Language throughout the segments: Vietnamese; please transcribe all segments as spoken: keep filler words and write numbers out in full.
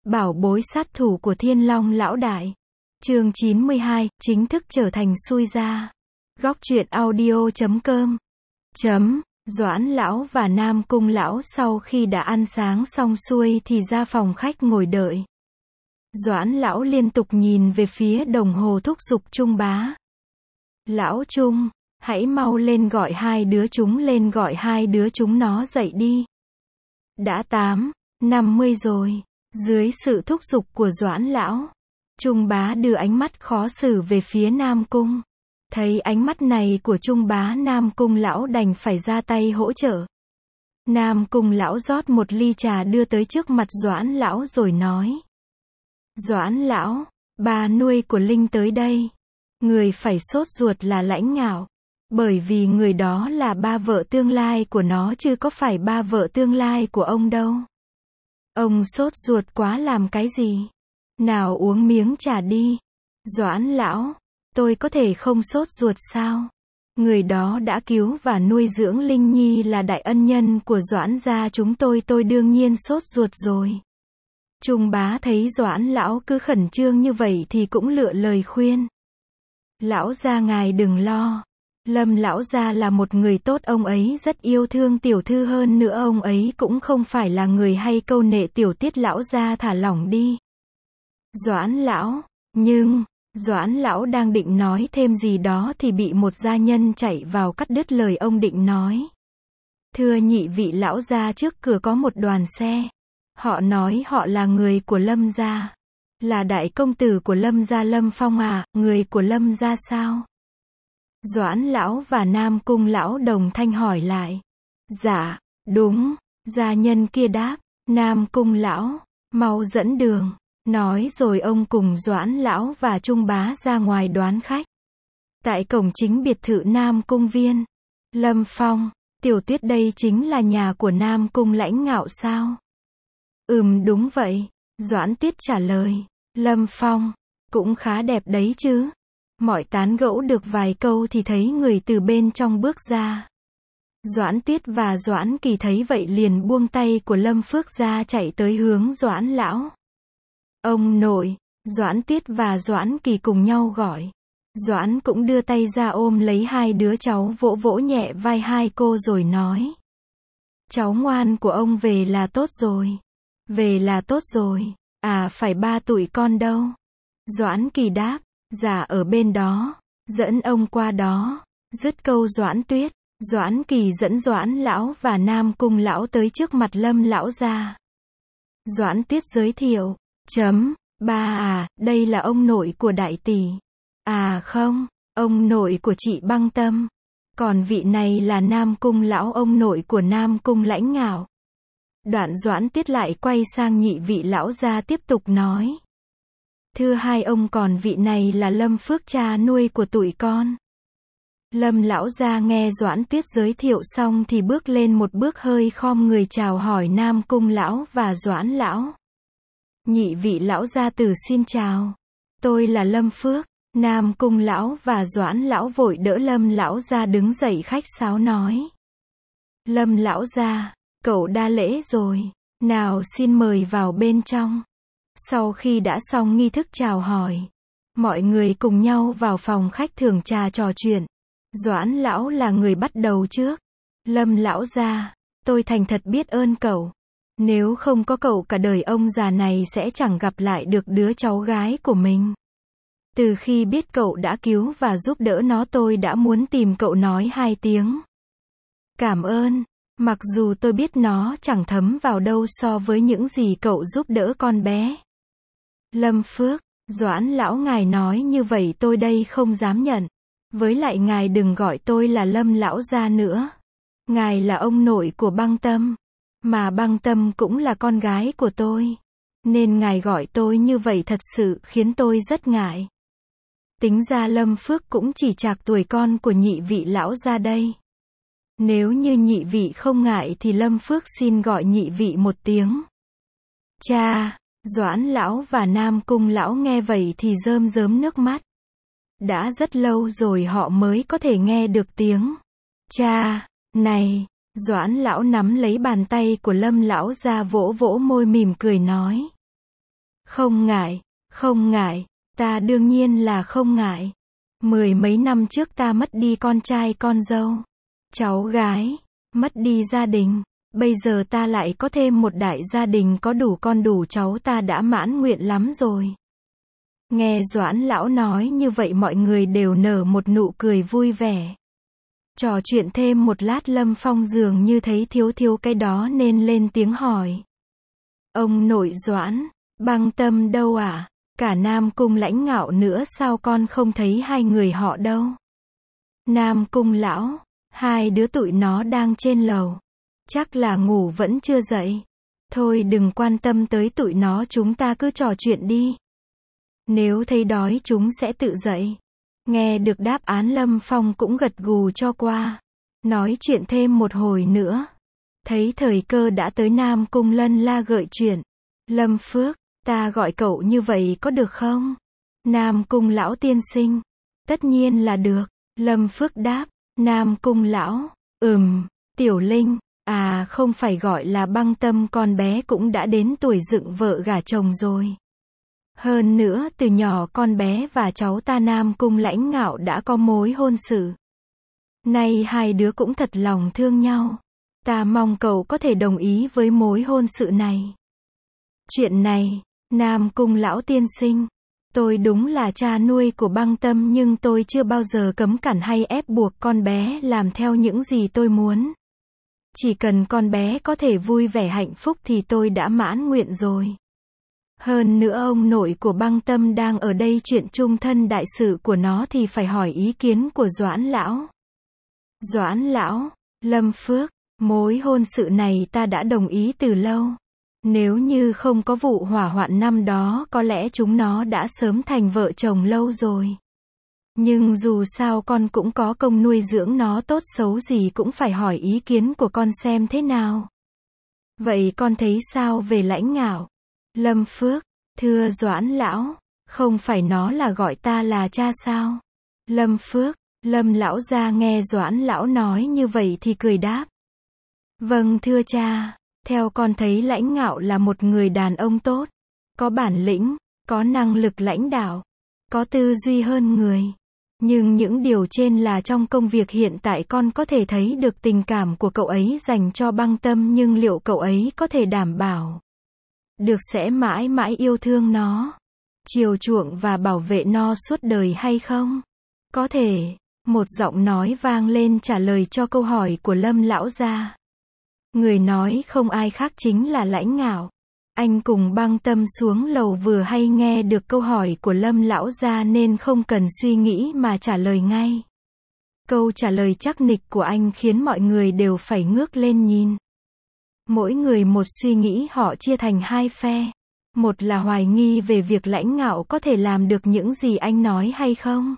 Bảo bối sát thủ của Thiên Long lão đại. Chương chín mươi hai, chính thức trở thành xui gia. Góc truyện audio chấm com. Chấm, Doãn lão và Nam Cung lão sau khi đã ăn sáng xong xuôi thì ra phòng khách ngồi đợi. Doãn lão liên tục nhìn về phía đồng hồ thúc giục Trung bá. Lão Trung, hãy mau lên gọi hai đứa chúng lên gọi hai đứa chúng nó dậy đi. Đã tám, năm mươi rồi. Dưới sự thúc giục của Doãn lão, Trung bá đưa ánh mắt khó xử về phía Nam Cung. Thấy ánh mắt này của Trung bá, Nam Cung lão đành phải ra tay hỗ trợ. Nam Cung lão rót một ly trà đưa tới trước mặt Doãn lão rồi nói. Doãn lão, bà nuôi của Linh tới đây. Người phải sốt ruột là Lãnh Ngạo. Bởi vì người đó là ba vợ tương lai của nó chứ có phải ba vợ tương lai của ông đâu. Ông sốt ruột quá làm cái gì? Nào uống miếng trà đi. Doãn lão, tôi có thể không sốt ruột sao? Người đó đã cứu và nuôi dưỡng Linh Nhi là đại ân nhân của Doãn gia chúng tôi, tôi đương nhiên sốt ruột rồi. Trung bá thấy Doãn lão cứ khẩn trương như vậy thì cũng lựa lời khuyên. Lão gia ngài đừng lo. Lâm lão gia là một người tốt, ông ấy rất yêu thương tiểu thư, hơn nữa ông ấy cũng không phải là người hay câu nệ tiểu tiết, lão gia thả lỏng đi. Doãn lão, nhưng, Doãn lão đang định nói thêm gì đó thì bị một gia nhân chạy vào cắt đứt lời ông định nói. Thưa nhị vị lão gia, trước cửa có một đoàn xe. Họ nói họ là người của Lâm gia. Là đại công tử của Lâm gia Lâm Phong à, người của Lâm gia sao? Doãn lão và Nam Cung lão đồng thanh hỏi lại. Dạ, đúng, gia nhân kia đáp. Nam Cung lão, mau dẫn đường. Nói rồi ông cùng Doãn lão và Trung bá ra ngoài đoán khách. Tại cổng chính biệt thự Nam Cung viên. Lâm Phong, tiểu tuyết đây chính là nhà của Nam Cung Lãnh Ngạo sao? Ừm đúng vậy, Doãn Tuyết trả lời. Lâm Phong, cũng khá đẹp đấy chứ. Mọi tán gẫu được vài câu thì thấy người từ bên trong bước ra. Doãn Tuyết và Doãn Kỳ thấy vậy liền buông tay của Lâm Phước ra chạy tới hướng Doãn lão. Ông nội, Doãn Tuyết và Doãn Kỳ cùng nhau gọi. Doãn cũng đưa tay ra ôm lấy hai đứa cháu, vỗ vỗ nhẹ vai hai cô rồi nói. Cháu ngoan của ông về là tốt rồi. Về là tốt rồi. À phải ba tụi con đâu? Doãn Kỳ đáp. Dạ ở bên đó. Dẫn ông qua đó. Dứt câu Doãn Tuyết, Doãn Kỳ dẫn Doãn lão và Nam Cung lão tới trước mặt Lâm lão gia. Doãn Tuyết giới thiệu. Chấm, ba à, đây là ông nội của đại tỷ. À không, ông nội của chị Băng Tâm. Còn vị này là Nam Cung lão, ông nội của Nam Cung Lãnh Ngạo. Đoạn Doãn Tuyết lại quay sang nhị vị lão gia tiếp tục nói. Thưa hai ông, còn vị này là Lâm Phước, cha nuôi của tụi con. Lâm lão gia nghe Doãn Tuyết giới thiệu xong thì bước lên một bước, hơi khom người chào hỏi Nam Cung lão và Doãn lão. Nhị vị lão gia tử xin chào. Tôi là Lâm Phước. Nam Cung lão và Doãn lão vội đỡ Lâm lão gia đứng dậy khách sáo nói. Lâm lão gia, cậu đa lễ rồi. Nào xin mời vào bên trong. Sau khi đã xong nghi thức chào hỏi, mọi người cùng nhau vào phòng khách thưởng trà trò chuyện. Doãn lão là người bắt đầu trước. Lâm lão gia, tôi thành thật biết ơn cậu. Nếu không có cậu cả đời ông già này sẽ chẳng gặp lại được đứa cháu gái của mình. Từ khi biết cậu đã cứu và giúp đỡ nó, tôi đã muốn tìm cậu nói hai tiếng cảm ơn. Mặc dù tôi biết nó chẳng thấm vào đâu so với những gì cậu giúp đỡ con bé. Lâm Phước, Doãn lão ngài nói như vậy tôi đây không dám nhận. Với lại ngài đừng gọi tôi là Lâm lão gia nữa. Ngài là ông nội của Băng Tâm. Mà Băng Tâm cũng là con gái của tôi. Nên ngài gọi tôi như vậy thật sự khiến tôi rất ngại. Tính ra Lâm Phước cũng chỉ trạc tuổi con của nhị vị lão gia đây. Nếu như nhị vị không ngại thì Lâm Phước xin gọi nhị vị một tiếng cha. Doãn lão và Nam Cung lão nghe vậy thì rơm rớm nước mắt. Đã rất lâu rồi họ mới có thể nghe được tiếng cha này. Doãn lão nắm lấy bàn tay của Lâm lão gia vỗ vỗ môi mỉm cười nói. Không ngại, không ngại, ta đương nhiên là không ngại. Mười mấy năm trước ta mất đi con trai con dâu, cháu gái, mất đi gia đình. Bây giờ ta lại có thêm một đại gia đình có đủ con đủ cháu, ta đã mãn nguyện lắm rồi. Nghe Doãn lão nói như vậy mọi người đều nở một nụ cười vui vẻ. Trò chuyện thêm một lát Lâm Phong dường như thấy thiếu thiếu cái đó nên lên tiếng hỏi. Ông nội Doãn, Băng Tâm đâu à? Cả Nam Cung Lãnh Ngạo nữa sao con không thấy hai người họ đâu? Nam Cung lão, hai đứa tụi nó đang trên lầu. Chắc là ngủ vẫn chưa dậy. Thôi đừng quan tâm tới tụi nó, chúng ta cứ trò chuyện đi. Nếu thấy đói chúng sẽ tự dậy. Nghe được đáp án Lâm Phong cũng gật gù cho qua. Nói chuyện thêm một hồi nữa. Thấy thời cơ đã tới, Nam Cung lân la gợi chuyện. Lâm Phước, ta gọi cậu như vậy có được không? Nam Cung lão tiên sinh. Tất nhiên là được. Lâm Phước đáp. Nam Cung lão, ừm, Tiểu Linh, à không phải gọi là Băng Tâm, con bé cũng đã đến tuổi dựng vợ gả chồng rồi. Hơn nữa từ nhỏ con bé và cháu ta Nam Cung Lãnh Ngạo đã có mối hôn sự. Nay hai đứa cũng thật lòng thương nhau. Ta mong cậu có thể đồng ý với mối hôn sự này. Chuyện này, Nam Cung lão tiên sinh, tôi đúng là cha nuôi của Băng Tâm nhưng tôi chưa bao giờ cấm cản hay ép buộc con bé làm theo những gì tôi muốn. Chỉ cần con bé có thể vui vẻ hạnh phúc thì tôi đã mãn nguyện rồi. Hơn nữa ông nội của Băng Tâm đang ở đây, chuyện chung thân đại sự của nó thì phải hỏi ý kiến của Doãn lão. Doãn lão, Lâm Phước, mối hôn sự này ta đã đồng ý từ lâu. Nếu như không có vụ hỏa hoạn năm đó có lẽ chúng nó đã sớm thành vợ chồng lâu rồi. Nhưng dù sao con cũng có công nuôi dưỡng nó, tốt xấu gì cũng phải hỏi ý kiến của con xem thế nào. Vậy con thấy sao về Lãnh Ngạo? Lâm Phước, thưa Doãn lão, không phải nó là gọi ta là cha sao? Lâm Phước, Lâm lão gia nghe Doãn lão nói như vậy thì cười đáp. Vâng thưa cha, theo con thấy Lãnh Ngạo là một người đàn ông tốt, có bản lĩnh, có năng lực lãnh đạo, có tư duy hơn người. Nhưng những điều trên là trong công việc hiện tại. Con có thể thấy được tình cảm của cậu ấy dành cho Băng Tâm, nhưng liệu cậu ấy có thể đảm bảo được sẽ mãi mãi yêu thương nó, chiều chuộng và bảo vệ nó suốt đời hay không? Có thể, một giọng nói vang lên trả lời cho câu hỏi của Lâm lão gia. Người nói không ai khác chính là Lãnh Ngạo. Anh cùng Băng Tâm xuống lầu vừa hay nghe được câu hỏi của Lâm lão gia nên không cần suy nghĩ mà trả lời ngay. Câu trả lời chắc nịch của anh khiến mọi người đều phải ngước lên nhìn. Mỗi người một suy nghĩ, họ chia thành hai phe. Một là hoài nghi về việc Lãnh Ngạo có thể làm được những gì anh nói hay không.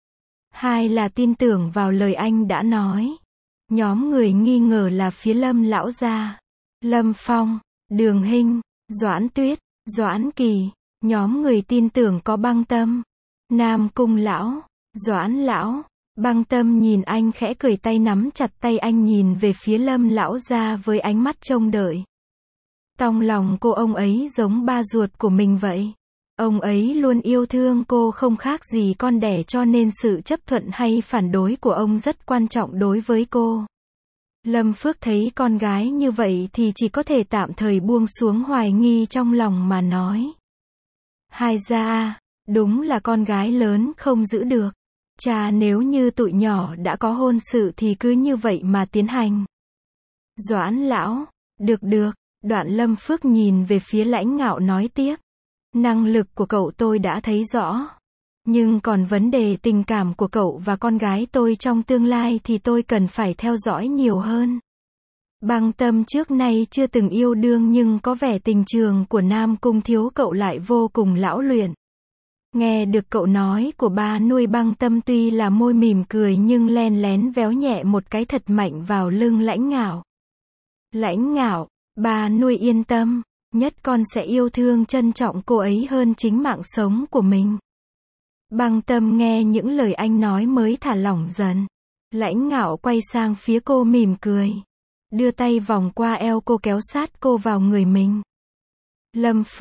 Hai là tin tưởng vào lời anh đã nói. Nhóm người nghi ngờ là phía Lâm lão gia, Lâm Phong, Đường Hinh, Doãn Tuyết, Doãn Kỳ. Nhóm người tin tưởng có Băng Tâm, Nam Cung lão, Doãn lão. Băng Tâm nhìn anh khẽ cười, tay nắm chặt tay anh, nhìn về phía Lâm lão gia với ánh mắt trông đợi. Trong lòng cô, ông ấy giống ba ruột của mình vậy. Ông ấy luôn yêu thương cô không khác gì con đẻ, cho nên sự chấp thuận hay phản đối của ông rất quan trọng đối với cô. Lâm Phước thấy con gái như vậy thì chỉ có thể tạm thời buông xuống hoài nghi trong lòng mà nói. Hai gia, đúng là con gái lớn không giữ được. Cha, nếu như tụi nhỏ đã có hôn sự thì cứ như vậy mà tiến hành. Doãn lão, được được. Đoạn Lâm Phước nhìn về phía Lãnh Ngạo nói tiếp. Năng lực của cậu tôi đã thấy rõ. Nhưng còn vấn đề tình cảm của cậu và con gái tôi trong tương lai thì tôi cần phải theo dõi nhiều hơn. Băng Tâm trước nay chưa từng yêu đương nhưng có vẻ tình trường của Nam Cung thiếu cậu lại vô cùng lão luyện. Nghe được cậu nói của ba nuôi, Băng Tâm tuy là môi mỉm cười nhưng len lén véo nhẹ một cái thật mạnh vào lưng Lãnh Ngạo. Lãnh Ngạo, ba nuôi yên tâm, nhất con sẽ yêu thương trân trọng cô ấy hơn chính mạng sống của mình. Băng Tâm nghe những lời anh nói mới thả lỏng dần. Lãnh Ngạo quay sang phía cô mỉm cười, đưa tay vòng qua eo cô kéo sát cô vào người mình. Lâm Phước,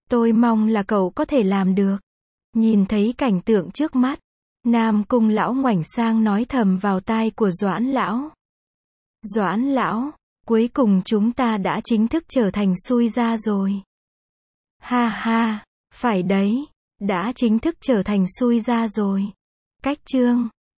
Tôi mong là cậu có thể làm được. Nhìn thấy cảnh tượng trước mắt, Nam Cung lão ngoảnh sang nói thầm vào tai của Doãn lão. Doãn lão, cuối cùng chúng ta đã chính thức trở thành xui gia rồi. Ha ha, phải đấy, đã chính thức trở thành xui gia rồi. Cách chương